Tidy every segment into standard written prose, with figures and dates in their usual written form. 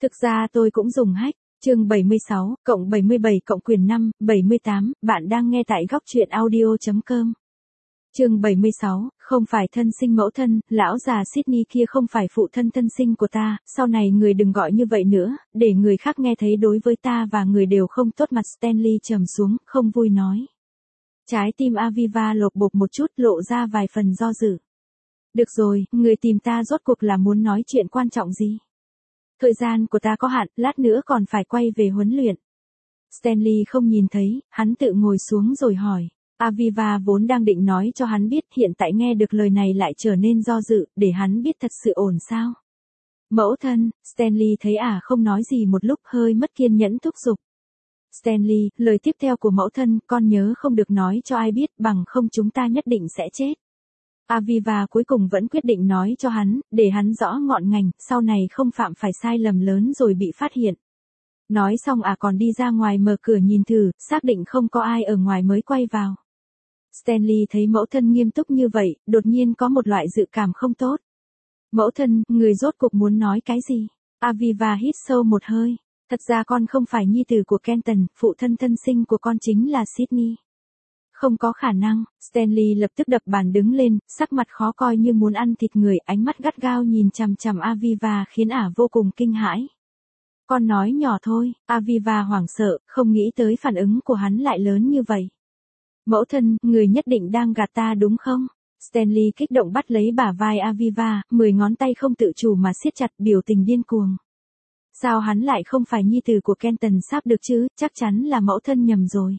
Thực ra tôi cũng dùng hack. Chương 76, cộng 77 cộng quyền 5, 78, bạn đang nghe tại góc truyện audio.com. Chương 76, không phải thân sinh mẫu thân, lão già Sydney kia không phải phụ thân thân sinh của ta, sau này người đừng gọi như vậy nữa, để người khác nghe thấy đối với ta và người đều không tốt. Mặt Stanley trầm xuống, không vui nói. Trái tim Aviva lột bột một chút, lộ ra vài phần do dự. Được rồi, người tìm ta rốt cuộc là muốn nói chuyện quan trọng gì? Thời gian của ta có hạn, lát nữa còn phải quay về huấn luyện. Stanley không nhìn thấy, hắn tự ngồi xuống rồi hỏi. Aviva vốn đang định nói cho hắn biết, hiện tại nghe được lời này lại trở nên do dự, để hắn biết thật sự ổn sao. Mẫu thân, Stanley thấy không nói gì một lúc, hơi mất kiên nhẫn thúc giục. Stanley, lời tiếp theo của mẫu thân, con nhớ không được nói cho ai biết, bằng không chúng ta nhất định sẽ chết. Aviva cuối cùng vẫn quyết định nói cho hắn, để hắn rõ ngọn ngành, sau này không phạm phải sai lầm lớn rồi bị phát hiện. Nói xong còn đi ra ngoài mở cửa nhìn thử, xác định không có ai ở ngoài mới quay vào. Stanley thấy mẫu thân nghiêm túc như vậy, đột nhiên có một loại dự cảm không tốt. Mẫu thân, người rốt cuộc muốn nói cái gì? Aviva hít sâu một hơi. Thật ra con không phải nhi tử của Kenton, phụ thân thân sinh của con chính là Sydney. Không có khả năng. Stanley lập tức đập bàn đứng lên, sắc mặt khó coi như muốn ăn thịt người, ánh mắt gắt gao nhìn chằm chằm Aviva khiến vô cùng kinh hãi. Con nói nhỏ thôi. Aviva hoảng sợ, không nghĩ tới phản ứng của hắn lại lớn như vậy. Mẫu thân, người nhất định đang gạt ta đúng không? Stanley kích động bắt lấy bả vai Aviva, 10 ngón tay không tự chủ mà siết chặt, biểu tình điên cuồng. Sao hắn lại không phải nhi tử của Kenton sắp được chứ, chắc chắn là mẫu thân nhầm rồi.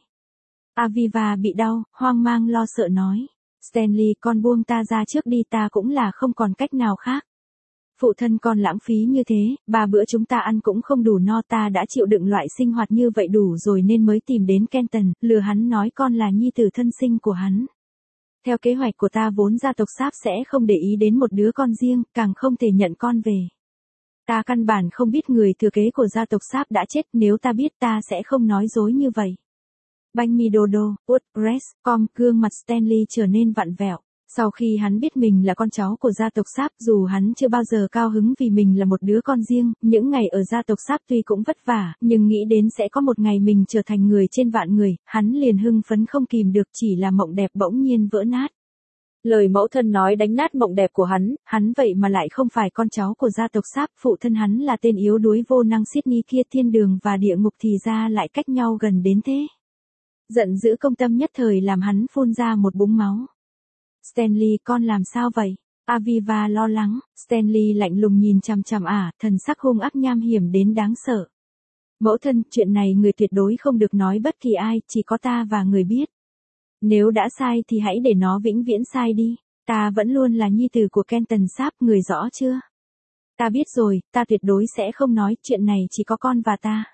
Aviva bị đau, hoang mang lo sợ nói. Stanley, con buông ta ra trước đi, ta cũng là không còn cách nào khác. Phụ thân con lãng phí như thế, 3 bữa chúng ta ăn cũng không đủ no, ta đã chịu đựng loại sinh hoạt như vậy đủ rồi nên mới tìm đến Kenton, lừa hắn nói con là nhi tử thân sinh của hắn. Theo kế hoạch của ta vốn gia tộc Sáp sẽ không để ý đến một đứa con riêng, càng không thể nhận con về. Ta căn bản không biết người thừa kế của gia tộc Sáp đã chết, nếu ta biết ta sẽ không nói dối như vậy. Banh mi đô đô, WordPress.com, gương mặt Stanley trở nên vặn vẹo. Sau khi hắn biết mình là con cháu của gia tộc Sáp, dù hắn chưa bao giờ cao hứng vì mình là một đứa con riêng, những ngày ở gia tộc Sáp tuy cũng vất vả, nhưng nghĩ đến sẽ có một ngày mình trở thành người trên vạn người, hắn liền hưng phấn không kìm được, chỉ là mộng đẹp bỗng nhiên vỡ nát. Lời mẫu thân nói đánh nát mộng đẹp của hắn vậy mà lại không phải con cháu của gia tộc Sáp, phụ thân hắn là tên yếu đuối vô năng Sydney kia, thiên đường và địa ngục thì ra lại cách nhau gần đến thế. Giận dữ công tâm nhất thời làm hắn phun ra một búng máu. Stanley, con làm sao vậy? Aviva lo lắng. Stanley lạnh lùng nhìn chằm chằm thần sắc hung ác nham hiểm đến đáng sợ. Mẫu thân, chuyện này người tuyệt đối không được nói bất kỳ ai, chỉ có ta và người biết. Nếu đã sai thì hãy để nó vĩnh viễn sai đi. Ta vẫn luôn là nhi tử của Kenton Sáp, người rõ chưa? Ta biết rồi, ta tuyệt đối sẽ không nói, chuyện này chỉ có con và ta.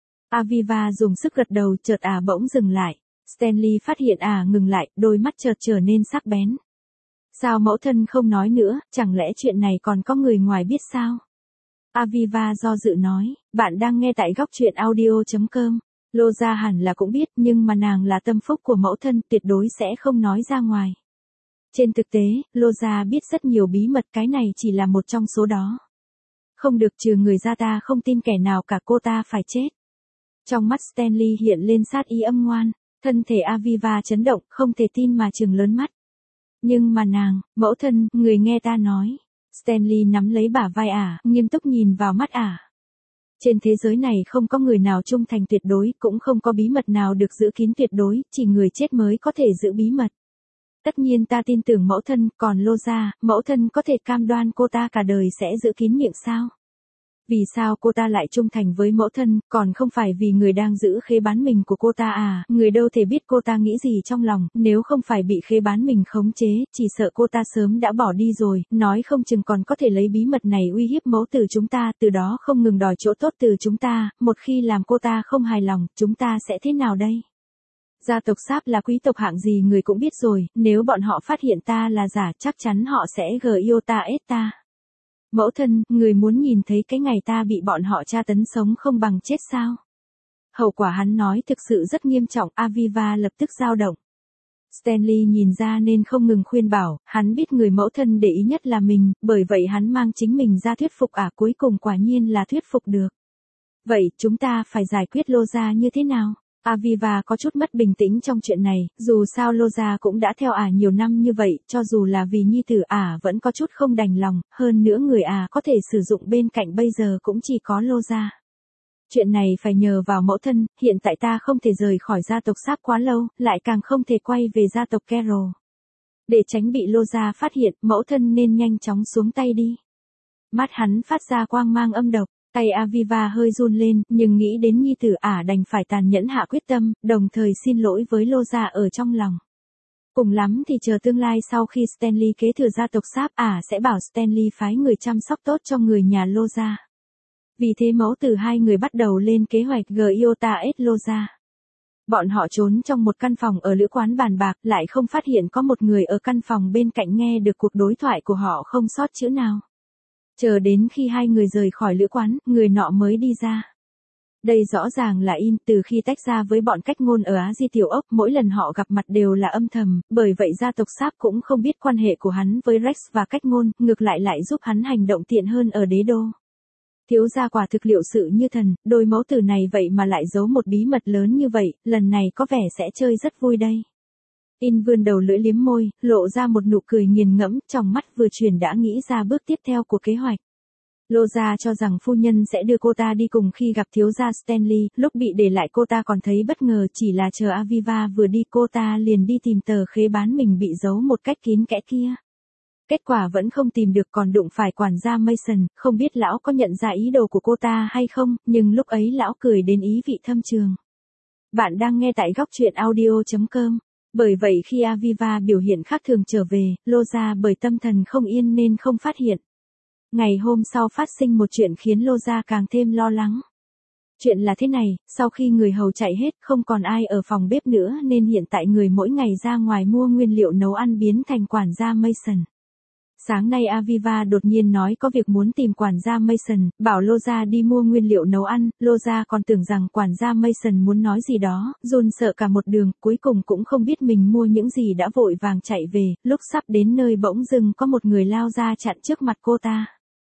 Aviva dùng sức gật đầu, chợt bỗng dừng lại. Stanley phát hiện ngừng lại, đôi mắt chợt trở nên sắc bén. Sao mẫu thân không nói nữa, chẳng lẽ chuyện này còn có người ngoài biết sao? Aviva do dự nói, bạn đang nghe tại góc truyện audio.com. Loza hẳn là cũng biết, nhưng mà nàng là tâm phúc của mẫu thân, tuyệt đối sẽ không nói ra ngoài. Trên thực tế, Loza biết rất nhiều bí mật, cái này chỉ là một trong số đó. Không được, trừ người ra ta không tin kẻ nào cả, cô ta phải chết. Trong mắt Stanley hiện lên sát ý âm ngoan. Thân thể Aviva chấn động, không thể tin mà trừng lớn mắt. Nhưng mà nàng, mẫu thân, người nghe ta nói. Stanley nắm lấy bả vai nghiêm túc nhìn vào mắt Trên thế giới này không có người nào trung thành tuyệt đối, cũng không có bí mật nào được giữ kín tuyệt đối, chỉ người chết mới có thể giữ bí mật. Tất nhiên ta tin tưởng mẫu thân, còn Loza, mẫu thân có thể cam đoan cô ta cả đời sẽ giữ kín miệng sao? Vì sao cô ta lại trung thành với mẫu thân, còn không phải vì người đang giữ khế bán mình của cô ta người đâu thể biết cô ta nghĩ gì trong lòng, nếu không phải bị khế bán mình khống chế, chỉ sợ cô ta sớm đã bỏ đi rồi, nói không chừng còn có thể lấy bí mật này uy hiếp mẫu tử chúng ta, từ đó không ngừng đòi chỗ tốt từ chúng ta, một khi làm cô ta không hài lòng, chúng ta sẽ thế nào đây? Gia tộc Sáp là quý tộc hạng gì người cũng biết rồi, nếu bọn họ phát hiện ta là giả chắc chắn họ sẽ ta. Mẫu thân, người muốn nhìn thấy cái ngày ta bị bọn họ tra tấn sống không bằng chết sao? Hậu quả hắn nói thực sự rất nghiêm trọng, Aviva lập tức dao động. Stanley nhìn ra nên không ngừng khuyên bảo, hắn biết người mẫu thân để ý nhất là mình, bởi vậy hắn mang chính mình ra thuyết phục cuối cùng quả nhiên là thuyết phục được. Vậy chúng ta phải giải quyết Lô Gia như thế nào? Aviva có chút mất bình tĩnh trong chuyện này, dù sao Lô Gia cũng đã theo nhiều năm như vậy, cho dù là vì nhi tử vẫn có chút không đành lòng, hơn nữa người có thể sử dụng bên cạnh bây giờ cũng chỉ có Lô Gia. Chuyện này phải nhờ vào mẫu thân, hiện tại ta không thể rời khỏi gia tộc Sáp quá lâu, lại càng không thể quay về gia tộc Carroll. Để tránh bị Lô Gia phát hiện, mẫu thân nên nhanh chóng xuống tay đi. Mắt hắn phát ra quang mang âm độc, tay Aviva hơi run lên, nhưng nghĩ đến nhi tử đành phải tàn nhẫn hạ quyết tâm, đồng thời xin lỗi với Lô Gia ở trong lòng. Cùng lắm thì chờ tương lai sau khi Stanley kế thừa gia tộc Sáp sẽ bảo Stanley phái người chăm sóc tốt cho người nhà Lô Gia. Vì thế mẫu tử hai người bắt đầu lên kế hoạch Giota S Lô Gia. Bọn họ trốn trong một căn phòng ở lữ quán bàn bạc, lại không phát hiện có một người ở căn phòng bên cạnh nghe được cuộc đối thoại của họ không sót chữ nào. Chờ đến khi hai người rời khỏi lữ quán, người nọ mới đi ra. Đây rõ ràng là In, từ khi tách ra với bọn cách ngôn ở Á Di Tiểu Ốc, mỗi lần họ gặp mặt đều là âm thầm, bởi vậy gia tộc Sáp cũng không biết quan hệ của hắn với Rex và cách ngôn, ngược lại giúp hắn hành động tiện hơn ở đế đô. Thiếu gia quả thực liệu sự như thần, đôi mẫu tử này vậy mà lại giấu một bí mật lớn như vậy, lần này có vẻ sẽ chơi rất vui đây. In vươn đầu lưỡi liếm môi, lộ ra một nụ cười nghiền ngẫm, trong mắt vừa chuyển đã nghĩ ra bước tiếp theo của kế hoạch. Lô Gia cho rằng phu nhân sẽ đưa cô ta đi cùng khi gặp thiếu gia Stanley, lúc bị để lại cô ta còn thấy bất ngờ, chỉ là chờ Aviva vừa đi cô ta liền đi tìm tờ khế bán mình bị giấu một cách kín kẽ kia. Kết quả vẫn không tìm được, còn đụng phải quản gia Mason, không biết lão có nhận ra ý đồ của cô ta hay không, nhưng lúc ấy lão cười đến ý vị thâm trường. Bạn đang nghe tại góc truyện audio.com. Bởi vậy khi Aviva biểu hiện khác thường trở về, Lô Gia bởi tâm thần không yên nên không phát hiện. Ngày hôm sau phát sinh một chuyện khiến Lô Gia càng thêm lo lắng. Chuyện là thế này, sau khi người hầu chạy hết, không còn ai ở phòng bếp nữa nên hiện tại người mỗi ngày ra ngoài mua nguyên liệu nấu ăn biến thành quản gia Mason. Sáng nay Aviva đột nhiên nói có việc muốn tìm quản gia Mason, bảo Lô Gia đi mua nguyên liệu nấu ăn, Lô Gia còn tưởng rằng quản gia Mason muốn nói gì đó, run sợ cả một đường, cuối cùng cũng không biết mình mua những gì đã vội vàng chạy về, lúc sắp đến nơi bỗng dưng có một người lao ra chặn trước mặt cô ta.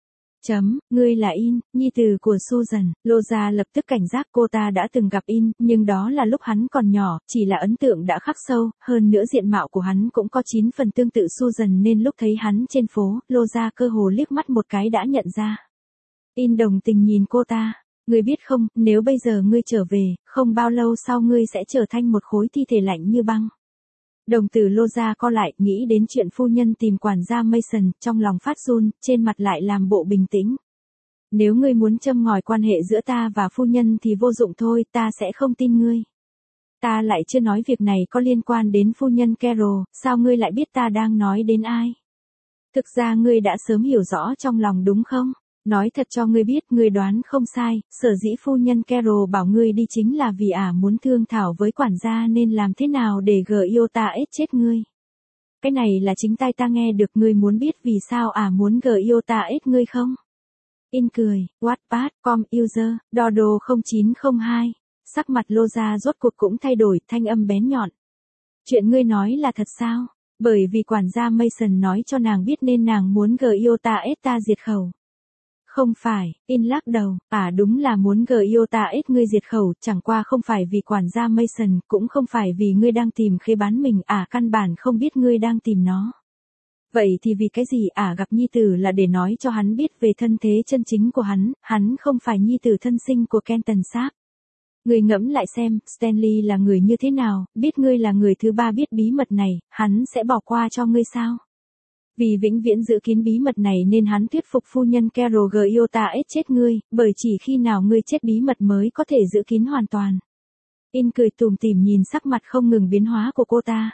Ngươi là In, nhi tử của Susan. Lô Gia lập tức cảnh giác, cô ta đã từng gặp In, nhưng đó là lúc hắn còn nhỏ, chỉ là ấn tượng đã khắc sâu, hơn nữa diện mạo của hắn cũng có 9 phần tương tự Susan nên lúc thấy hắn trên phố, Lô Gia cơ hồ liếc mắt một cái đã nhận ra. In đồng tình nhìn cô ta, ngươi biết không, nếu bây giờ ngươi trở về, không bao lâu sau ngươi sẽ trở thành một khối thi thể lạnh như băng. Đồng tử Lô Gia co lại, nghĩ đến chuyện phu nhân tìm quản gia Mason, trong lòng phát run, trên mặt lại làm bộ bình tĩnh. Nếu ngươi muốn châm ngòi quan hệ giữa ta và phu nhân thì vô dụng thôi, ta sẽ không tin ngươi. Ta lại chưa nói việc này có liên quan đến phu nhân Carroll, sao ngươi lại biết ta đang nói đến ai? Thực ra ngươi đã sớm hiểu rõ trong lòng đúng không? Nói thật cho ngươi biết, ngươi đoán không sai, sở dĩ phu nhân Carroll bảo ngươi đi chính là vì muốn thương thảo với quản gia nên làm thế nào để Giota S chết ngươi. Cái này là chính tai ta nghe được, ngươi muốn biết vì sao muốn Giota S ngươi không? In cười, Wattpad.com user, Dodo 0902. Sắc mặt Lô Gia rốt cuộc cũng thay đổi, thanh âm bén nhọn. Chuyện ngươi nói là thật sao? Bởi vì quản gia Mason nói cho nàng biết nên nàng muốn Giota S ta diệt khẩu. Không phải, In lắc đầu, đúng là muốn Giota S ngươi diệt khẩu, chẳng qua không phải vì quản gia Mason, cũng không phải vì ngươi đang tìm khế bán mình, căn bản không biết ngươi đang tìm nó. Vậy thì vì cái gì gặp nhi tử là để nói cho hắn biết về thân thế chân chính của hắn không phải nhi tử thân sinh của Kenton Sáp. Ngươi ngẫm lại xem, Stanley là người như thế nào, biết ngươi là người thứ ba biết bí mật này, hắn sẽ bỏ qua cho ngươi sao? Vì vĩnh viễn giữ kín bí mật này nên hắn thuyết phục phu nhân Carroll Giota S chết ngươi, bởi chỉ khi nào ngươi chết bí mật mới có thể giữ kín hoàn toàn. In cười tủm tỉm nhìn sắc mặt không ngừng biến hóa của cô ta.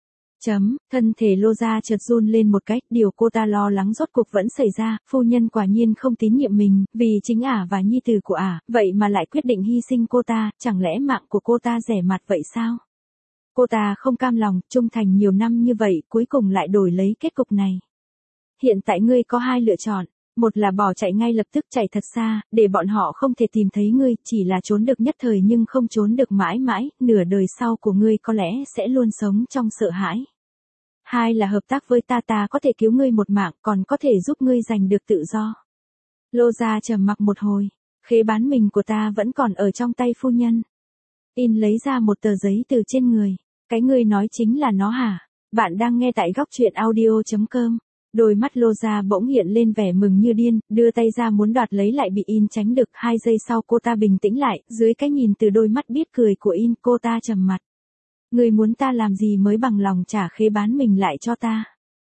Thân thể Lô Gia chợt run lên một cách, điều cô ta lo lắng rốt cuộc vẫn xảy ra, phu nhân quả nhiên không tín nhiệm mình, vì chính và nhi tử của vậy mà lại quyết định hy sinh cô ta, chẳng lẽ mạng của cô ta rẻ mạt vậy sao? Cô ta không cam lòng, trung thành nhiều năm như vậy, cuối cùng lại đổi lấy kết cục này. Hiện tại ngươi có hai lựa chọn, một là bỏ chạy ngay lập tức, chạy thật xa, để bọn họ không thể tìm thấy ngươi, chỉ là trốn được nhất thời nhưng không trốn được mãi mãi, nửa đời sau của ngươi có lẽ sẽ luôn sống trong sợ hãi. Hai là hợp tác với ta có thể cứu ngươi một mạng, còn có thể giúp ngươi giành được tự do. Lô Gia trầm mặc một hồi. Khế bán mình của ta vẫn còn ở trong tay phu nhân. In lấy ra một tờ giấy từ trên người. Cái ngươi nói chính là nó hả? Bạn đang nghe tại góc truyện audio.com. Đôi mắt Loza bỗng hiện lên vẻ mừng như điên, đưa tay ra muốn đoạt lấy lại bị In tránh được. 2 giây sau cô ta bình tĩnh lại, dưới cái nhìn từ đôi mắt biết cười của In, cô ta trầm mặt. Ngươi muốn ta làm gì mới bằng lòng trả khế bán mình lại cho ta?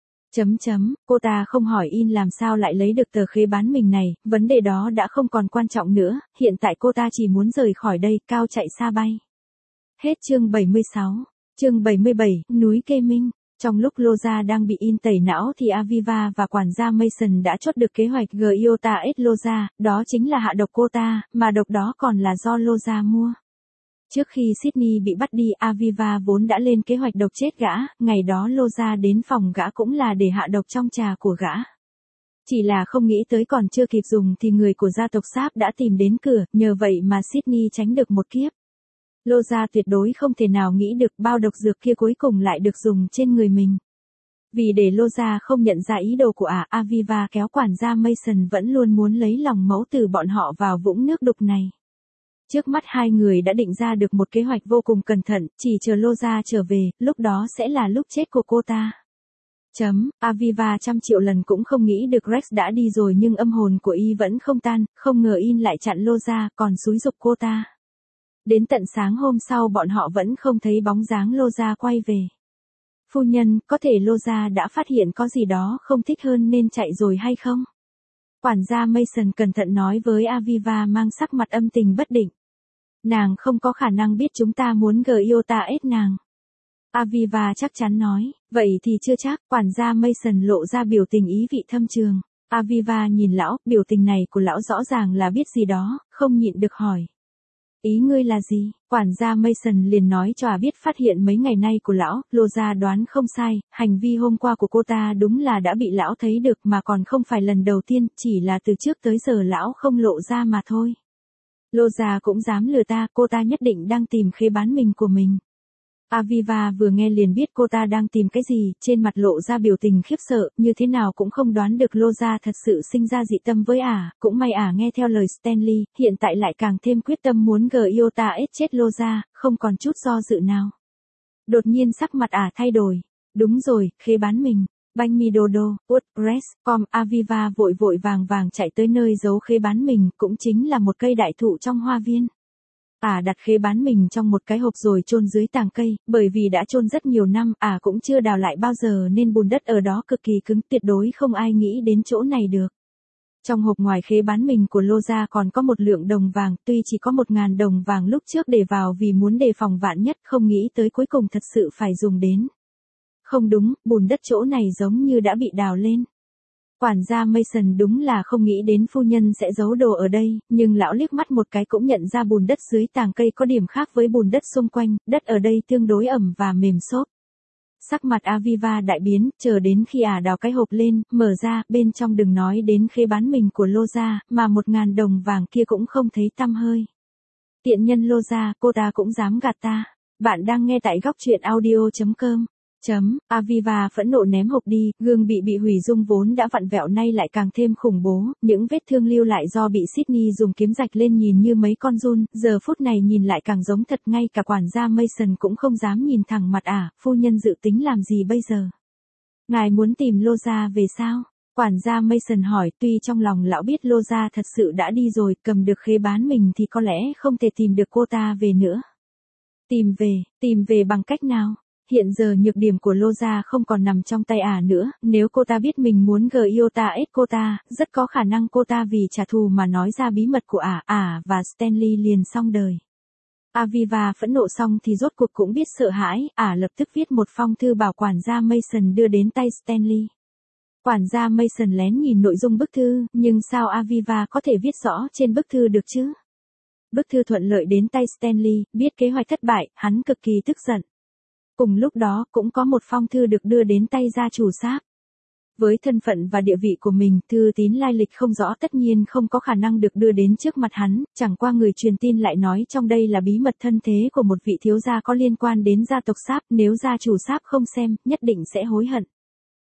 Cô ta không hỏi In làm sao lại lấy được tờ khế bán mình này, vấn đề đó đã không còn quan trọng nữa, hiện tại cô ta chỉ muốn rời khỏi đây, cao chạy xa bay. Hết chương 76. Chương 77, núi Kê Minh. Trong lúc Loza đang bị In tẩy não thì Aviva và quản gia Mason đã chốt được kế hoạch Giota S Loza, đó chính là hạ độc cô ta, mà độc đó còn là do Loza mua. Trước khi Sydney bị bắt đi, Aviva vốn đã lên kế hoạch độc chết gã, ngày đó Loza đến phòng gã cũng là để hạ độc trong trà của gã. Chỉ là không nghĩ tới còn chưa kịp dùng thì người của gia tộc Sáp đã tìm đến cửa, nhờ vậy mà Sydney tránh được một kiếp. Loza tuyệt đối không thể nào nghĩ được bao độc dược kia cuối cùng lại được dùng trên người mình. Vì để Loza không nhận ra ý đồ của Aviva kéo quản gia Mason vẫn luôn muốn lấy lòng mẫu tử bọn họ vào vũng nước đục này. Trước mắt hai người đã định ra được một kế hoạch vô cùng cẩn thận, chỉ chờ Loza trở về, lúc đó sẽ là lúc chết của cô ta. Aviva 100 triệu lần cũng không nghĩ được Rex đã đi rồi nhưng âm hồn của y vẫn không tan, không ngờ In lại chặn Loza còn xúi giục cô ta. Đến tận sáng hôm sau bọn họ vẫn không thấy bóng dáng Loza quay về. Phu nhân, có thể Loza đã phát hiện có gì đó không thích hơn nên chạy rồi hay không? Quản gia Mason cẩn thận nói với Aviva mang sắc mặt âm tình bất định. Nàng không có khả năng biết chúng ta muốn Giota S nàng. Aviva chắc chắn nói, vậy thì chưa chắc, quản gia Mason lộ ra biểu tình ý vị thâm trường. Aviva nhìn lão, biểu tình này của lão rõ ràng là biết gì đó, không nhịn được hỏi. Ý ngươi là gì? Quản gia Mason liền nói cho biết phát hiện mấy ngày nay của lão, Loza đoán không sai, hành vi hôm qua của cô ta đúng là đã bị lão thấy được mà còn không phải lần đầu tiên, chỉ là từ trước tới giờ lão không lộ ra mà thôi. Loza cũng dám lừa ta, cô ta nhất định đang tìm khế bán mình của mình. Aviva vừa nghe liền biết cô ta đang tìm cái gì, trên mặt lộ ra biểu tình khiếp sợ, như thế nào cũng không đoán được Loza thật sự sinh ra dị tâm với cũng may nghe theo lời Stanley, hiện tại lại càng thêm quyết tâm muốn Giota S chết Loza, không còn chút do dự nào. Đột nhiên sắc mặt thay đổi, đúng rồi, khế bán mình. Banh mi dodo, WordPress.com. Aviva vội vội vàng vàng chạy tới nơi giấu khế bán mình, cũng chính là một cây đại thụ trong hoa viên. Đặt khế bán mình trong một cái hộp rồi chôn dưới tàng cây, bởi vì đã chôn rất nhiều năm, cũng chưa đào lại bao giờ nên bùn đất ở đó cực kỳ cứng, tuyệt đối không ai nghĩ đến chỗ này được. Trong hộp ngoài khế bán mình của Loza còn có 1 lượng đồng vàng, tuy chỉ có 1.000 đồng vàng lúc trước để vào vì muốn đề phòng vạn nhất, không nghĩ tới cuối cùng thật sự phải dùng đến. Không đúng, bùn đất chỗ này giống như đã bị đào lên. Quản gia Mason đúng là không nghĩ đến phu nhân sẽ giấu đồ ở đây, nhưng lão liếc mắt một cái cũng nhận ra bùn đất dưới tàng cây có điểm khác với bùn đất xung quanh, đất ở đây tương đối ẩm và mềm xốp. Sắc mặt Aviva đại biến, chờ đến khi đào cái hộp lên, mở ra, bên trong đừng nói đến khế bán mình của Loza, mà 1.000 đồng vàng kia cũng không thấy tăm hơi. Tiện nhân Loza, cô ta cũng dám gạt ta. Bạn đang nghe tại góc truyện audio.com. Aviva phẫn nộ ném hộp đi, gương bị hủy dung vốn đã vặn vẹo nay lại càng thêm khủng bố, những vết thương lưu lại do bị Sydney dùng kiếm rạch lên nhìn như mấy con giun, giờ phút này nhìn lại càng giống thật, ngay cả quản gia Mason cũng không dám nhìn thẳng mặt phu nhân dự tính làm gì bây giờ? Ngài muốn tìm Loza về sao? Quản gia Mason hỏi, tuy trong lòng lão biết Loza thật sự đã đi rồi, cầm được khế bán mình thì có lẽ không thể tìm được cô ta về nữa. Tìm về bằng cách nào? Hiện giờ nhược điểm của Loza không còn nằm trong tay nữa, nếu cô ta biết mình muốn Giota S cô ta, rất có khả năng cô ta vì trả thù mà nói ra bí mật của và Stanley liền xong đời. Aviva phẫn nộ xong thì rốt cuộc cũng biết sợ hãi, lập tức viết một phong thư bảo quản gia Mason đưa đến tay Stanley. Quản gia Mason lén nhìn nội dung bức thư, nhưng sao Aviva có thể viết rõ trên bức thư được chứ? Bức thư thuận lợi đến tay Stanley, biết kế hoạch thất bại, hắn cực kỳ tức giận. Cùng lúc đó, cũng có một phong thư được đưa đến tay gia chủ Sáp. Với thân phận và địa vị của mình, thư tín lai lịch không rõ tất nhiên không có khả năng được đưa đến trước mặt hắn, chẳng qua người truyền tin lại nói trong đây là bí mật thân thế của một vị thiếu gia có liên quan đến gia tộc Sáp, nếu gia chủ Sáp không xem, nhất định sẽ hối hận.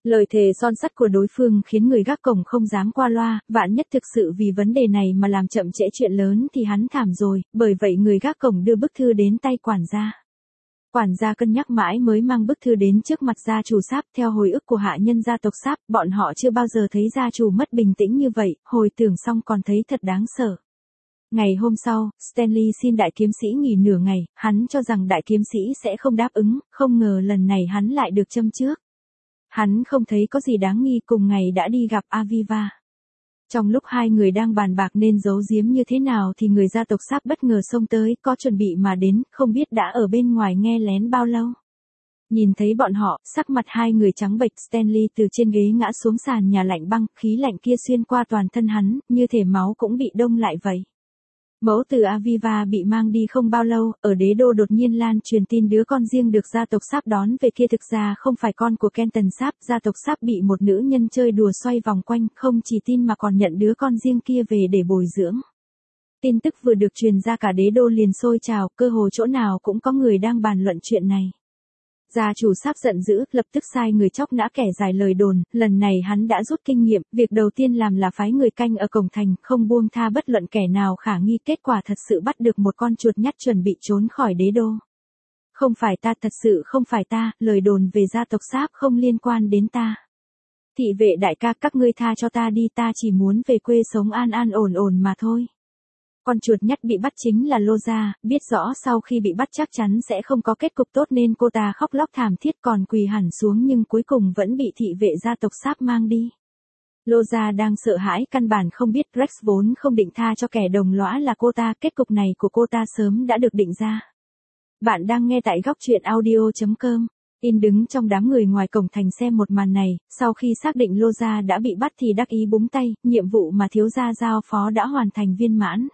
Lời thề son sắt của đối phương khiến người gác cổng không dám qua loa, vạn nhất thực sự vì vấn đề này mà làm chậm trễ chuyện lớn thì hắn thảm rồi, bởi vậy người gác cổng đưa bức thư đến tay quản gia. Quản gia cân nhắc mãi mới mang bức thư đến trước mặt gia chủ Sáp. Theo hồi ức của hạ nhân gia tộc Sáp, bọn họ chưa bao giờ thấy gia chủ mất bình tĩnh như vậy, hồi tưởng xong còn thấy thật đáng sợ. Ngày hôm sau, Stanley xin đại kiếm sĩ nghỉ nửa ngày, hắn cho rằng đại kiếm sĩ sẽ không đáp ứng, không ngờ lần này hắn lại được châm trước. Hắn không thấy có gì đáng nghi, cùng ngày đã đi gặp Aviva. Trong lúc hai người đang bàn bạc nên giấu giếm như thế nào thì người gia tộc Sáp bất ngờ xông tới, có chuẩn bị mà đến, không biết đã ở bên ngoài nghe lén bao lâu. Nhìn thấy bọn họ, sắc mặt hai người trắng bệch, Stanley từ trên ghế ngã xuống sàn nhà lạnh băng, khí lạnh kia xuyên qua toàn thân hắn, như thể máu cũng bị đông lại vậy. Mẫu từ Aviva bị mang đi không bao lâu, ở đế đô đột nhiên lan truyền tin đứa con riêng được gia tộc Sáp đón về kia thực ra không phải con của Kenton Sáp. Gia tộc Sáp bị một nữ nhân chơi đùa xoay vòng quanh, không chỉ tin mà còn nhận đứa con riêng kia về để bồi dưỡng. Tin tức vừa được truyền ra cả đế đô liền sôi trào, cơ hồ chỗ nào cũng có người đang bàn luận chuyện này. Gia chủ Sáp giận dữ, lập tức sai người chóc nã kẻ giải lời đồn, lần này hắn đã rút kinh nghiệm, việc đầu tiên làm là phái người canh ở cổng thành, không buông tha bất luận kẻ nào khả nghi, kết quả thật sự bắt được một con chuột nhắt chuẩn bị trốn khỏi đế đô. Không phải ta, thật sự không phải ta, lời đồn về gia tộc Sáp không liên quan đến ta. Thị vệ đại ca, các ngươi tha cho ta đi, ta chỉ muốn về quê sống an an ổn ổn mà thôi. Con chuột nhắt bị bắt chính là Loza, biết rõ sau khi bị bắt chắc chắn sẽ không có kết cục tốt nên cô ta khóc lóc thảm thiết còn quỳ hẳn xuống nhưng cuối cùng vẫn bị thị vệ gia tộc Sáp mang đi. Loza đang sợ hãi, căn bản không biết Rex vốn không định tha cho kẻ đồng lõa là cô ta, kết cục này của cô ta sớm đã được định ra. Bạn đang nghe tại góc truyện audio.com. In đứng trong đám người ngoài cổng thành xem một màn này, sau khi xác định Loza đã bị bắt thì đắc ý búng tay, nhiệm vụ mà thiếu gia giao phó đã hoàn thành viên mãn.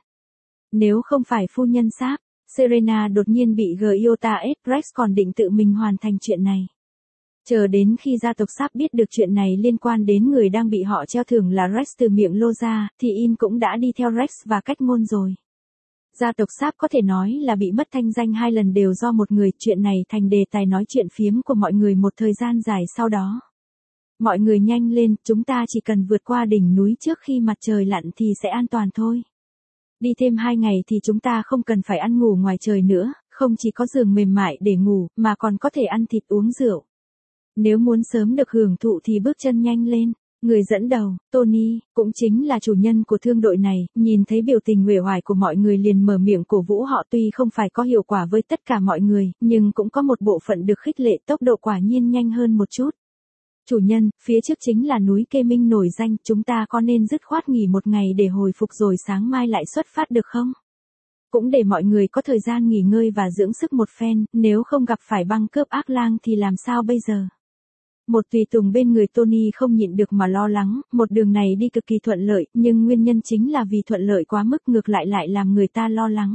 Nếu không phải phu nhân Sáp, Serena đột nhiên bị Giota Rex còn định tự mình hoàn thành chuyện này. Chờ đến khi gia tộc Sáp biết được chuyện này liên quan đến người đang bị họ treo thưởng là Rex từ miệng Loza, thì In cũng đã đi theo Rex và cách ngôn rồi. Gia tộc Sáp có thể nói là bị mất thanh danh 2 lần đều do một người, chuyện này thành đề tài nói chuyện phiếm của mọi người một thời gian dài sau đó. Mọi người nhanh lên, chúng ta chỉ cần vượt qua đỉnh núi trước khi mặt trời lặn thì sẽ an toàn thôi. Đi thêm 2 ngày thì chúng ta không cần phải ăn ngủ ngoài trời nữa, không chỉ có giường mềm mại để ngủ, mà còn có thể ăn thịt uống rượu. Nếu muốn sớm được hưởng thụ thì bước chân nhanh lên. Người dẫn đầu, Tony, cũng chính là chủ nhân của thương đội này, nhìn thấy biểu tình uể oải của mọi người liền mở miệng cổ vũ họ, tuy không phải có hiệu quả với tất cả mọi người, nhưng cũng có một bộ phận được khích lệ, tốc độ quả nhiên nhanh hơn một chút. Chủ nhân, phía trước chính là núi Kê Minh nổi danh, chúng ta có nên dứt khoát nghỉ một ngày để hồi phục rồi sáng mai lại xuất phát được không? Cũng để mọi người có thời gian nghỉ ngơi và dưỡng sức một phen, nếu không gặp phải băng cướp ác lang thì làm sao bây giờ? Một tùy tùng bên người Tony không nhịn được mà lo lắng, một đường này đi cực kỳ thuận lợi, nhưng nguyên nhân chính là vì thuận lợi quá mức ngược lại làm người ta lo lắng.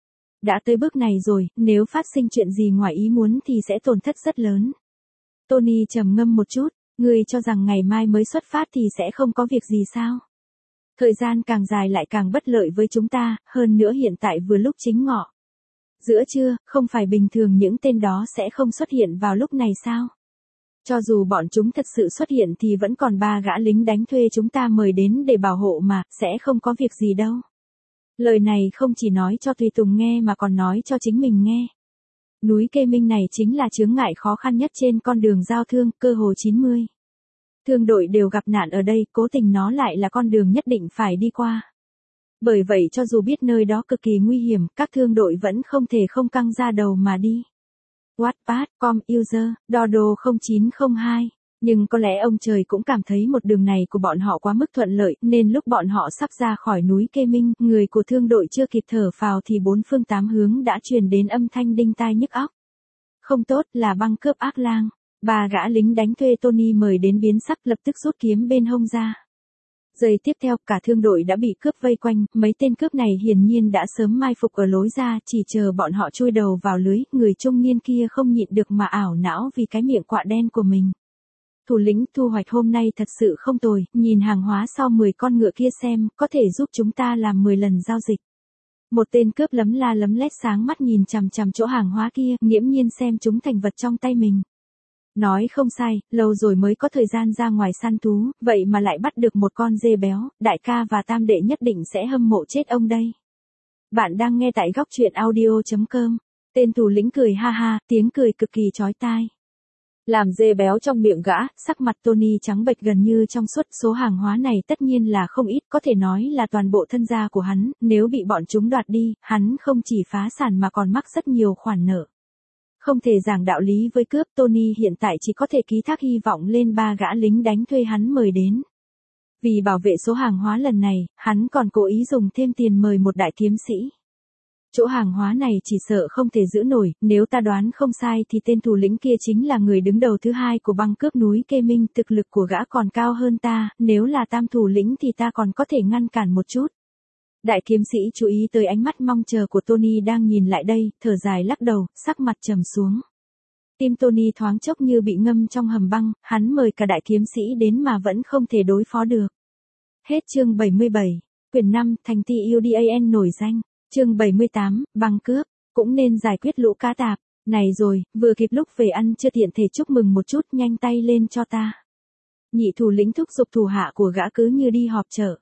Đã tới bước này rồi, nếu phát sinh chuyện gì ngoài ý muốn thì sẽ tổn thất rất lớn. Tony trầm ngâm một chút, ngươi cho rằng ngày mai mới xuất phát thì sẽ không có việc gì sao? Thời gian càng dài lại càng bất lợi với chúng ta, hơn nữa hiện tại vừa lúc chính ngọ. Giữa trưa, không phải bình thường những tên đó sẽ không xuất hiện vào lúc này sao? Cho dù bọn chúng thật sự xuất hiện thì vẫn còn 3 gã lính đánh thuê chúng ta mời đến để bảo hộ mà, sẽ không có việc gì đâu. Lời này không chỉ nói cho tùy tùng nghe mà còn nói cho chính mình nghe. Núi Kê Minh này chính là chướng ngại khó khăn nhất trên con đường giao thương, cơ hồ 90. Thương đội đều gặp nạn ở đây, cố tình nó lại là con đường nhất định phải đi qua. Bởi vậy cho dù biết nơi đó cực kỳ nguy hiểm, các thương đội vẫn không thể không căng ra đầu mà đi. Wattpad, com user, Dodo 0902. Nhưng có lẽ ông trời cũng cảm thấy một đường này của bọn họ quá mức thuận lợi, nên lúc bọn họ sắp ra khỏi núi Kê Minh, người của thương đội chưa kịp thở phào thì 4 phương 8 hướng đã truyền đến âm thanh đinh tai nhức óc. Không tốt, là băng cướp ác lang. 3 gã lính đánh thuê Tony mời đến biến sắc, lập tức rút kiếm bên hông ra. Giây tiếp theo, cả thương đội đã bị cướp vây quanh, mấy tên cướp này hiển nhiên đã sớm mai phục ở lối ra, chỉ chờ bọn họ chui đầu vào lưới, người trung niên kia không nhịn được mà ảo não vì cái miệng quạ đen của mình. Thủ lĩnh, thu hoạch hôm nay thật sự không tồi, nhìn hàng hóa sau 10 con ngựa kia xem, có thể giúp chúng ta làm 10 lần giao dịch. Một tên cướp lấm la lấm lét sáng mắt nhìn chằm chằm chỗ hàng hóa kia, nghiễm nhiên xem chúng thành vật trong tay mình. Nói không sai, lâu rồi mới có thời gian ra ngoài săn thú, vậy mà lại bắt được một con dê béo, đại ca và tam đệ nhất định sẽ hâm mộ chết ông đây. Bạn đang nghe tại góc truyện audio.com. Tên thủ lĩnh cười ha ha, tiếng cười cực kỳ chói tai. Làm dê béo trong miệng gã, sắc mặt Tony trắng bệch gần như trong suốt. Số hàng hóa này tất nhiên là không ít, có thể nói là toàn bộ thân gia của hắn, nếu bị bọn chúng đoạt đi, hắn không chỉ phá sản mà còn mắc rất nhiều khoản nợ. Không thể giảng đạo lý với cướp, Tony hiện tại chỉ có thể ký thác hy vọng lên 3 gã lính đánh thuê hắn mời đến. Vì bảo vệ số hàng hóa lần này, hắn còn cố ý dùng thêm tiền mời một đại kiếm sĩ. Chỗ hàng hóa này chỉ sợ không thể giữ nổi, nếu ta đoán không sai thì tên thủ lĩnh kia chính là người đứng đầu thứ hai của băng cướp núi Kê Minh, thực lực của gã còn cao hơn ta, nếu là tam thủ lĩnh thì ta còn có thể ngăn cản một chút. Đại kiếm sĩ chú ý tới ánh mắt mong chờ của Tony đang nhìn lại đây, thở dài lắc đầu, sắc mặt trầm xuống. Tim Tony thoáng chốc như bị ngâm trong hầm băng, hắn mời cả đại kiếm sĩ đến mà vẫn không thể đối phó được. Hết chương 77, quyển 5, thành thị UDAN nổi danh. Chương 78, băng cướp, cũng nên giải quyết lũ cá tạp. Này rồi, vừa kịp lúc về ăn chưa tiện thể chúc mừng một chút, nhanh tay lên cho ta. Nhị thủ lĩnh thúc giục thủ hạ của gã cứ như đi họp chợ.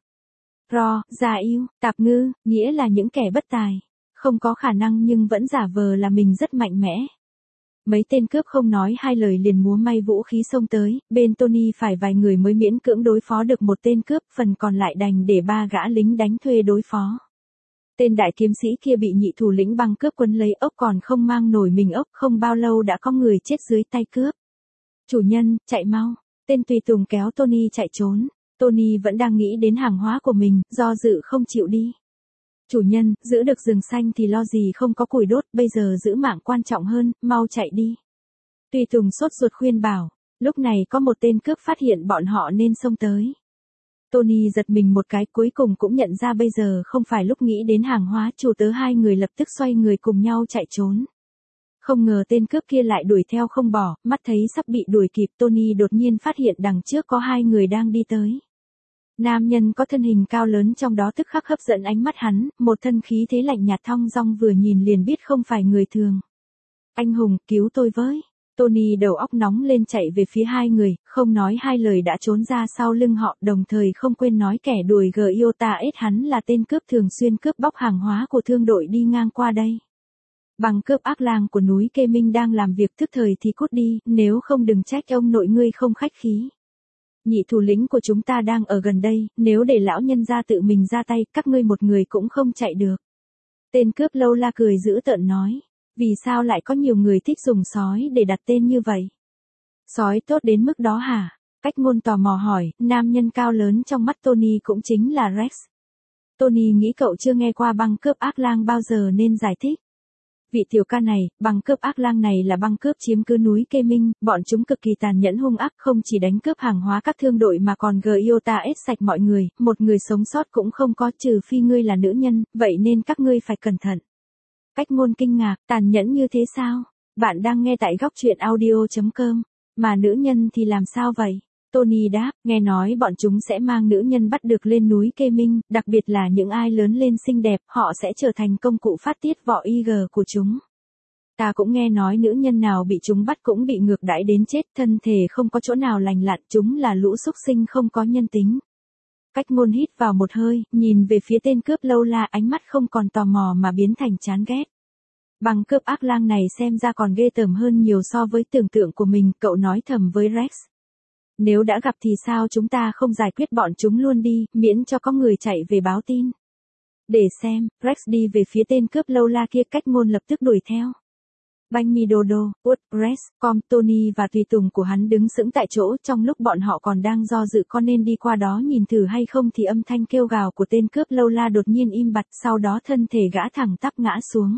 Già yêu, tạp ngư, nghĩa là những kẻ bất tài. Không có khả năng nhưng vẫn giả vờ là mình rất mạnh mẽ. Mấy tên cướp không nói hai lời liền múa may vũ khí xông tới, bên Tony phải vài người mới miễn cưỡng đối phó được một tên cướp, phần còn lại đành để 3 gã lính đánh thuê đối phó. Tên đại kiếm sĩ kia bị nhị thủ lĩnh băng cướp quấn lấy ốc còn không mang nổi mình ốc, không bao lâu đã có người chết dưới tay cướp. Chủ nhân, chạy mau. Tên tùy tùng kéo Tony chạy trốn. Tony vẫn đang nghĩ đến hàng hóa của mình, do dự không chịu đi. Chủ nhân, giữ được rừng xanh thì lo gì không có củi đốt, bây giờ giữ mạng quan trọng hơn, mau chạy đi. Tùy tùng sốt ruột khuyên bảo. Lúc này có một tên cướp phát hiện bọn họ nên xông tới. Tony giật mình một cái, cuối cùng cũng nhận ra bây giờ không phải lúc nghĩ đến hàng hóa, chủ tớ hai người lập tức xoay người cùng nhau chạy trốn. Không ngờ tên cướp kia lại đuổi theo không bỏ, mắt thấy sắp bị đuổi kịp, Tony đột nhiên phát hiện đằng trước có 2 người đang đi tới. Nam nhân có thân hình cao lớn trong đó tức khắc hấp dẫn ánh mắt hắn, một thân khí thế lạnh nhạt thong dong vừa nhìn liền biết không phải người thường. Anh hùng, cứu tôi với. Tony đầu óc nóng lên chạy về phía 2 người, không nói hai lời đã trốn ra sau lưng họ, đồng thời không quên nói kẻ đuổi Giota S hắn là tên cướp thường xuyên cướp bóc hàng hóa của thương đội đi ngang qua đây. Băng cướp ác lang của núi Kê Minh đang làm việc tức thời thì cút đi, nếu không đừng trách ông nội ngươi không khách khí. Nhị thủ lĩnh của chúng ta đang ở gần đây, nếu để lão nhân ra tự mình ra tay, các ngươi một người cũng không chạy được. Tên cướp lâu la cười dữ tợn nói. Vì sao lại có nhiều người thích dùng sói để đặt tên như vậy? Sói tốt đến mức đó hả? Cách ngôn tò mò hỏi, nam nhân cao lớn trong mắt Tony cũng chính là Rex. Tony nghĩ cậu chưa nghe qua băng cướp ác lang bao giờ nên giải thích. Vị tiểu ca này, băng cướp ác lang này là băng cướp chiếm cứ núi Kê Minh, bọn chúng cực kỳ tàn nhẫn hung ác, không chỉ đánh cướp hàng hóa các thương đội mà còn Giota S sạch mọi người, một người sống sót cũng không có, trừ phi ngươi là nữ nhân, vậy nên các ngươi phải cẩn thận. Cách ngôn kinh ngạc, tàn nhẫn như thế sao? Bạn đang nghe tại góc truyện audio.com. Mà nữ nhân thì làm sao vậy? Tony đáp, nghe nói bọn chúng sẽ mang nữ nhân bắt được lên núi Kê Minh, đặc biệt là những ai lớn lên xinh đẹp, họ sẽ trở thành công cụ phát tiết vỏ IG của chúng. Ta cũng nghe nói nữ nhân nào bị chúng bắt cũng bị ngược đãi đến chết, thân thể không có chỗ nào lành lặn, chúng là lũ súc sinh không có nhân tính. Cách ngôn hít vào một hơi, nhìn về phía tên cướp lâu la, ánh mắt không còn tò mò mà biến thành chán ghét. Băng cướp ác lang này xem ra còn ghê tởm hơn nhiều so với tưởng tượng của mình, cậu nói thầm với Rex. Nếu đã gặp thì sao chúng ta không giải quyết bọn chúng luôn đi, miễn cho có người chạy về báo tin. Để xem, Rex đi về phía tên cướp lâu la kia, cách ngôn lập tức đuổi theo. Banh mi đô đô, út, Rex, Tony và tùy tùng của hắn đứng sững tại chỗ, trong lúc bọn họ còn đang do dự có nên đi qua đó nhìn thử hay không thì âm thanh kêu gào của tên cướp lâu la đột nhiên im bặt, sau đó thân thể gã thẳng tắp ngã xuống.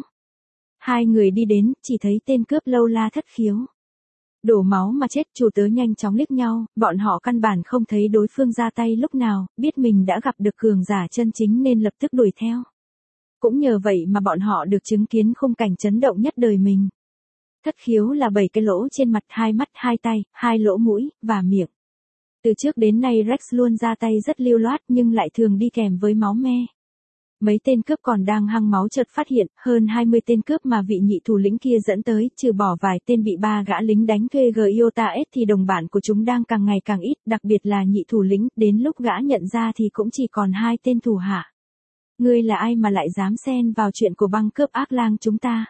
2 người đi đến, chỉ thấy tên cướp lâu la thất khiếu. Đổ máu mà chết, chủ tớ nhanh chóng liếc nhau, bọn họ căn bản không thấy đối phương ra tay lúc nào, biết mình đã gặp được cường giả chân chính nên lập tức đuổi theo. Cũng nhờ vậy mà bọn họ được chứng kiến khung cảnh chấn động nhất đời mình. Thất khiếu là 7 cái lỗ trên mặt, 2 mắt, 2 tay, 2 lỗ mũi, và miệng. Từ trước đến nay Rex luôn ra tay rất lưu loát nhưng lại thường đi kèm với máu me. Mấy tên cướp còn đang hăng máu chợt phát hiện, hơn 20 tên cướp mà vị nhị thủ lĩnh kia dẫn tới, trừ bỏ vài tên bị ba gã lính đánh thuê Giota S thì đồng bạn của chúng đang càng ngày càng ít, đặc biệt là nhị thủ lĩnh, đến lúc gã nhận ra thì cũng chỉ còn 2 tên thủ hạ. Ngươi là ai mà lại dám xen vào chuyện của băng cướp ác lang chúng ta?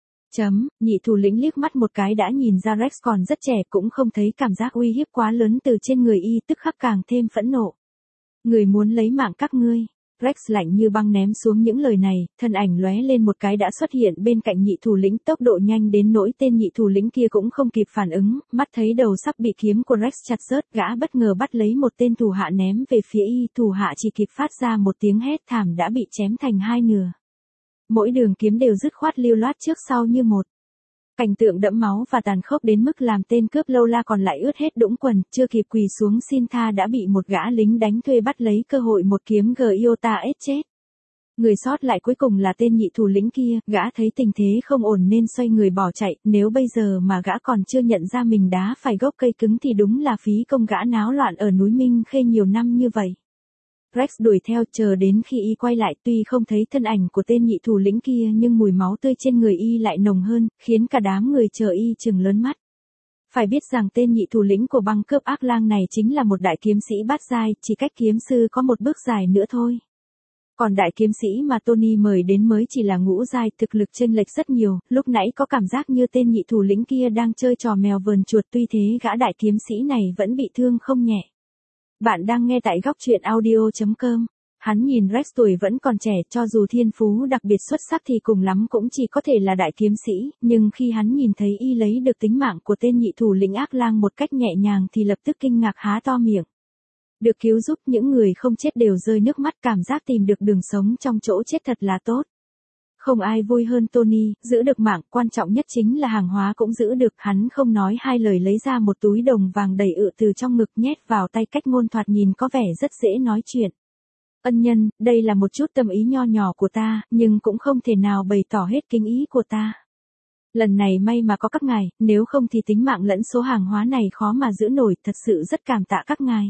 Nhị thủ lĩnh liếc mắt một cái đã nhìn ra Rex còn rất trẻ, cũng không thấy cảm giác uy hiếp quá lớn từ trên người y, tức khắc càng thêm phẫn nộ. Người muốn lấy mạng các ngươi. Rex lạnh như băng ném xuống những lời này, thân ảnh lóe lên một cái đã xuất hiện bên cạnh nhị thủ lĩnh, tốc độ nhanh đến nỗi tên nhị thủ lĩnh kia cũng không kịp phản ứng, mắt thấy đầu sắp bị kiếm của Rex chặt rớt, gã bất ngờ bắt lấy một tên thủ hạ ném về phía y, thủ hạ chỉ kịp phát ra một tiếng hét thảm đã bị chém thành hai nửa. Mỗi đường kiếm đều dứt khoát lưu loát trước sau như một. Cảnh tượng đẫm máu và tàn khốc đến mức làm tên cướp lâu la còn lại ướt hết đũng quần, chưa kịp quỳ xuống xin tha đã bị một gã lính đánh thuê bắt lấy cơ hội một kiếm Giota S chết. Người sót lại cuối cùng là tên nhị thủ lĩnh kia, gã thấy tình thế không ổn nên xoay người bỏ chạy, nếu bây giờ mà gã còn chưa nhận ra mình đá phải gốc cây cứng thì đúng là phí công gã náo loạn ở núi Minh Khê nhiều năm như vậy. Rex đuổi theo chờ đến khi y quay lại, tuy không thấy thân ảnh của tên nhị thủ lĩnh kia nhưng mùi máu tươi trên người y lại nồng hơn, khiến cả đám người chờ y trừng lớn mắt. Phải biết rằng tên nhị thủ lĩnh của băng cướp ác lang này chính là một đại kiếm sĩ bát giai, chỉ cách kiếm sư có một bước dài nữa thôi. Còn đại kiếm sĩ mà Tony mời đến mới chỉ là ngũ giai, thực lực chênh lệch rất nhiều, lúc nãy có cảm giác như tên nhị thủ lĩnh kia đang chơi trò mèo vờn chuột, tuy thế gã đại kiếm sĩ này vẫn bị thương không nhẹ. Bạn đang nghe tại góc truyện audio.com. Hắn nhìn Rex tuổi vẫn còn trẻ, cho dù thiên phú đặc biệt xuất sắc thì cùng lắm cũng chỉ có thể là đại kiếm sĩ, nhưng khi hắn nhìn thấy y lấy được tính mạng của tên nhị thủ lĩnh ác lang một cách nhẹ nhàng thì lập tức kinh ngạc há to miệng. Được cứu giúp, những người không chết đều rơi nước mắt, cảm giác tìm được đường sống trong chỗ chết thật là tốt. Không ai vui hơn Tony, giữ được mạng, quan trọng nhất chính là hàng hóa cũng giữ được, hắn không nói hai lời lấy ra một túi đồng vàng đầy ự từ trong ngực nhét vào tay Cách Ngôn, thoạt nhìn có vẻ rất dễ nói chuyện. Ân nhân, đây là một chút tâm ý nho nhỏ của ta, nhưng cũng không thể nào bày tỏ hết kính ý của ta. Lần này may mà có các ngài, nếu không thì tính mạng lẫn số hàng hóa này khó mà giữ nổi, thật sự rất cảm tạ các ngài.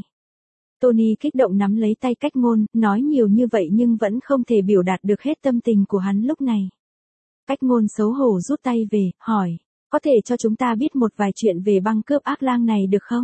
Tony kích động nắm lấy tay Cách Ngôn, nói nhiều như vậy nhưng vẫn không thể biểu đạt được hết tâm tình của hắn lúc này. Cách Ngôn xấu hổ rút tay về, hỏi, có thể cho chúng ta biết một vài chuyện về băng cướp ác lang này được không?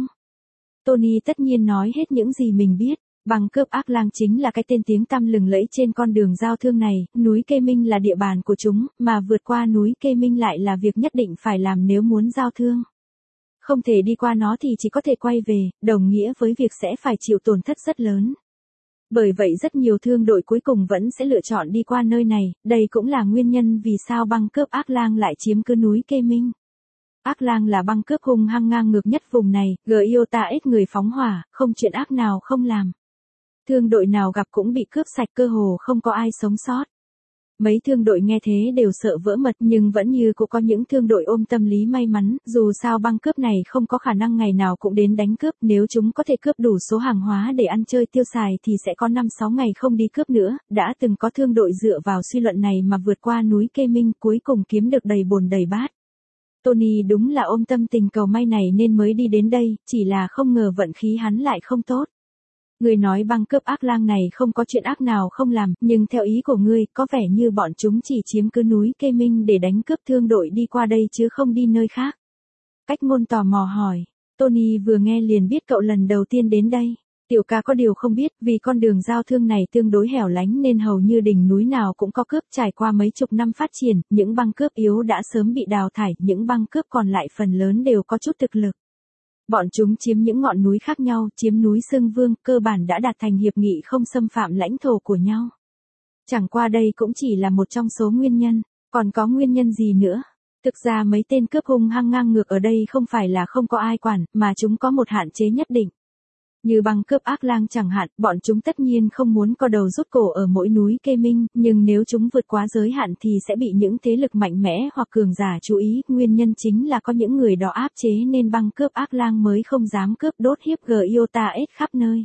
Tony tất nhiên nói hết những gì mình biết. Băng cướp ác lang chính là cái tên tiếng tăm lừng lẫy trên con đường giao thương này, núi Kê Minh là địa bàn của chúng, mà vượt qua núi Kê Minh lại là việc nhất định phải làm nếu muốn giao thương. Không thể đi qua nó thì chỉ có thể quay về, đồng nghĩa với việc sẽ phải chịu tổn thất rất lớn. Bởi vậy rất nhiều thương đội cuối cùng vẫn sẽ lựa chọn đi qua nơi này, đây cũng là nguyên nhân vì sao băng cướp ác lang lại chiếm cứ núi Kê Minh. Ác lang là băng cướp hung hăng ngang ngược nhất vùng này, Giota S người phóng hỏa, không chuyện ác nào không làm. Thương đội nào gặp cũng bị cướp sạch, cơ hồ không có ai sống sót. Mấy thương đội nghe thế đều sợ vỡ mật, nhưng vẫn như cũng có những thương đội ôm tâm lý may mắn, dù sao băng cướp này không có khả năng ngày nào cũng đến đánh cướp, nếu chúng có thể cướp đủ số hàng hóa để ăn chơi tiêu xài thì sẽ có 5-6 ngày không đi cướp nữa, đã từng có thương đội dựa vào suy luận này mà vượt qua núi Kê Minh, cuối cùng kiếm được đầy bồn đầy bát. Tony đúng là ôm tâm tình cầu may này nên mới đi đến đây, chỉ là không ngờ vận khí hắn lại không tốt. Người nói băng cướp ác lang này không có chuyện ác nào không làm, nhưng theo ý của ngươi, có vẻ như bọn chúng chỉ chiếm cứ núi Kê Minh để đánh cướp thương đội đi qua đây chứ không đi nơi khác. Cách Ngôn tò mò hỏi, Tony vừa nghe liền biết cậu lần đầu tiên đến đây. Tiểu ca có điều không biết, vì con đường giao thương này tương đối hẻo lánh nên hầu như đỉnh núi nào cũng có cướp, trải qua mấy chục năm phát triển, những băng cướp yếu đã sớm bị đào thải, những băng cướp còn lại phần lớn đều có chút thực lực. Bọn chúng chiếm những ngọn núi khác nhau, chiếm núi Sương Vương, cơ bản đã đạt thành hiệp nghị không xâm phạm lãnh thổ của nhau. Chẳng qua đây cũng chỉ là một trong số nguyên nhân, còn có nguyên nhân gì nữa? Thực ra mấy tên cướp hung hăng ngang ngược ở đây không phải là không có ai quản, mà chúng có một hạn chế nhất định. Như băng cướp ác lang chẳng hạn, bọn chúng tất nhiên không muốn co đầu rút cổ ở mỗi núi Kê Minh, nhưng nếu chúng vượt quá giới hạn thì sẽ bị những thế lực mạnh mẽ hoặc cường giả chú ý, nguyên nhân chính là có những người đó áp chế nên băng cướp ác lang mới không dám cướp đốt hiếp Giota S khắp nơi.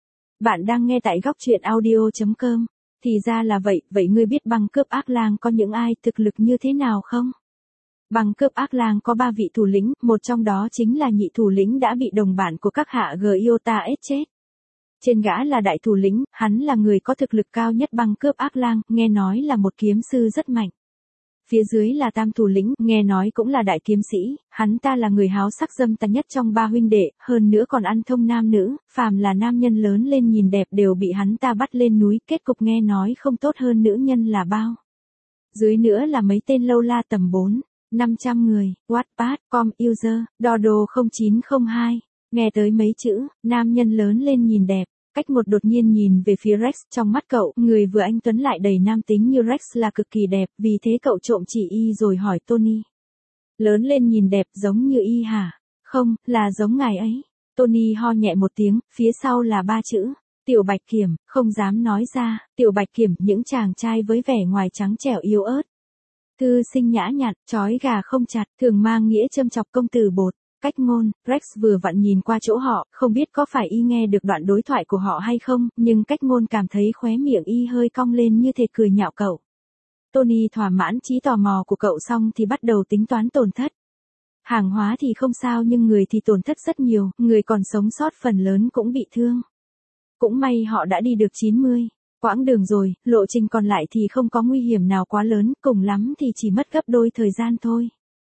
Bạn đang nghe tại góc truyện audio.com. Thì ra là vậy, vậy ngươi biết băng cướp ác lang có những ai, thực lực như thế nào không? Băng cướp ác lang có 3 vị thủ lĩnh, một trong đó chính là nhị thủ lĩnh đã bị đồng bạn của các hạ Giota S chết. Trên gã là đại thủ lĩnh, hắn là người có thực lực cao nhất băng cướp ác lang, nghe nói là một kiếm sư rất mạnh. Phía dưới là tam thủ lĩnh, nghe nói cũng là đại kiếm sĩ, hắn ta là người háo sắc dâm tà nhất trong ba huynh đệ, hơn nữa còn ăn thông nam nữ, phàm là nam nhân lớn lên nhìn đẹp đều bị hắn ta bắt lên núi, kết cục nghe nói không tốt hơn nữ nhân là bao. Dưới nữa là mấy tên lâu la tầm 400-500 người, Wattpad, com user, Dodo 0902, nghe tới mấy chữ, nam nhân lớn lên nhìn đẹp. Cách một đột nhiên nhìn về phía Rex, trong mắt cậu, người vừa anh tuấn lại đầy nam tính như Rex là cực kỳ đẹp, vì thế cậu trộm chỉ y rồi hỏi Tony. Lớn lên nhìn đẹp giống như y hả? Không, là giống ngài ấy. Tony ho nhẹ một tiếng, phía sau là 3 chữ. Tiểu Bạch Kiểm, không dám nói ra, Tiểu Bạch Kiểm, những chàng trai với vẻ ngoài trắng trẻo yếu ớt. Thư sinh nhã nhặn, chói gà không chặt, thường mang nghĩa châm chọc công tử bột. Cách ngôn, Rex vừa vặn nhìn qua chỗ họ, không biết có phải y nghe được đoạn đối thoại của họ hay không, nhưng cách ngôn cảm thấy khóe miệng y hơi cong lên như thể cười nhạo cậu. Tony thỏa mãn trí tò mò của cậu xong thì bắt đầu tính toán tổn thất. Hàng hóa thì không sao nhưng người thì tổn thất rất nhiều, người còn sống sót phần lớn cũng bị thương. Cũng may họ đã đi được 90 quãng đường rồi, lộ trình còn lại thì không có nguy hiểm nào quá lớn, cùng lắm thì chỉ mất gấp đôi thời gian thôi.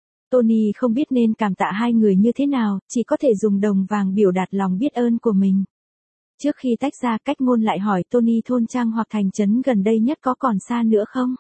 Tony không biết nên cảm tạ hai người như thế nào, chỉ có thể dùng đồng vàng biểu đạt lòng biết ơn của mình. Trước khi tách ra, cách ngôn lại hỏi Tony thôn trang hoặc thành trấn gần đây nhất có còn xa nữa không?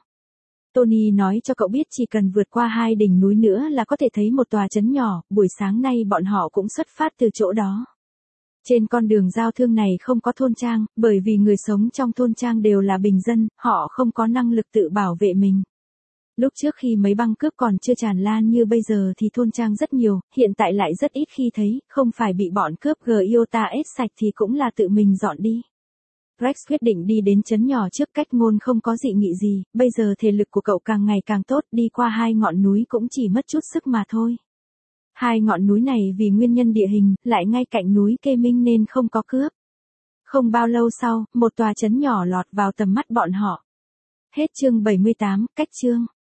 Tony nói cho cậu biết chỉ cần vượt qua 2 đỉnh núi nữa là có thể thấy một tòa trấn nhỏ, buổi sáng nay bọn họ cũng xuất phát từ chỗ đó. Trên con đường giao thương này không có thôn trang, bởi vì người sống trong thôn trang đều là bình dân, họ không có năng lực tự bảo vệ mình. Lúc trước khi mấy băng cướp còn chưa tràn lan như bây giờ thì thôn trang rất nhiều, hiện tại lại rất ít khi thấy, không phải bị bọn cướp Giota ép sạch thì cũng là tự mình dọn đi. Rex quyết định đi đến trấn nhỏ trước, cách ngôn không có dị nghị gì, bây giờ thể lực của cậu càng ngày càng tốt, đi qua 2 ngọn núi cũng chỉ mất chút sức mà thôi. 2 ngọn núi này vì nguyên nhân địa hình, lại ngay cạnh núi Kê Minh nên không có cướp. Không bao lâu sau, một tòa trấn nhỏ lọt vào tầm mắt bọn họ. Hết chương 78, cách chương.